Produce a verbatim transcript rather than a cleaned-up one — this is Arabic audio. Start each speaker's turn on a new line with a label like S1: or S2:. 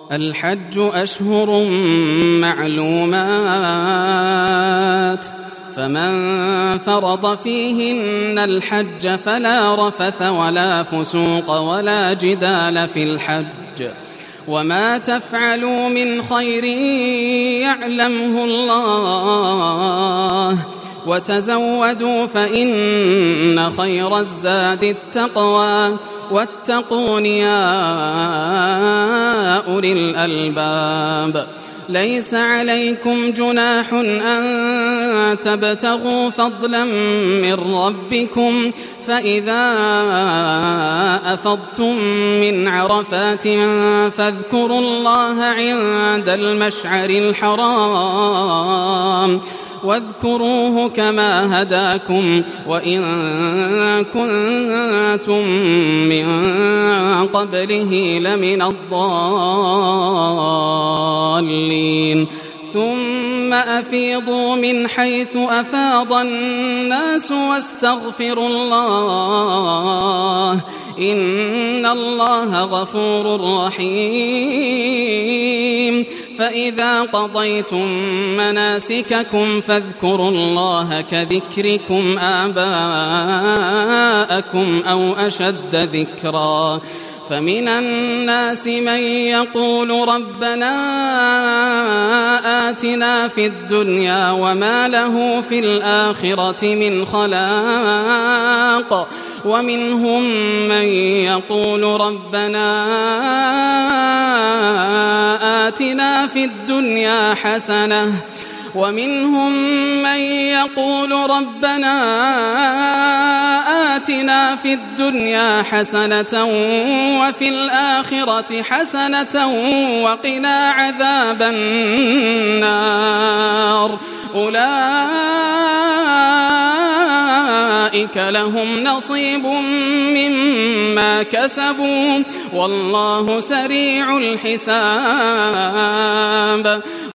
S1: الحج أشهر معلومات، فمن فرض فيهن الحج فلا رفث ولا فسوق ولا جدال في الحج، وما تفعلوا من خير يعلمه الله، وتزودوا فإن خير الزاد التقوى، واتقون يا أولي الألباب. ليس عليكم جناح أن تبتغوا فضلا من ربكم، فإذا أفضتم من عرفات فاذكروا الله عند المشعر الحرام، واذكروه كما هداكم وإن كنتم من قبله لمن الضالين. ثم أفيضوا من حيث أفاض الناس واستغفروا الله، إن الله غفور رحيم. فإذا قضيتم مناسككم فاذكروا الله كذكركم آباءكم أو أشد ذكرا. فمن الناس من يقول ربنا آتنا في الدنيا وما له في الآخرة من خلاق، ومنهم من يقول ربنا آتنا في الدنيا حسنة، ومنهم من يقول ربنا آتنا في الدنيا حسنة وفي الآخرة حسنة وقنا عذاب النار. أولئك لهم نصيب مما كسبوا والله سريع الحساب.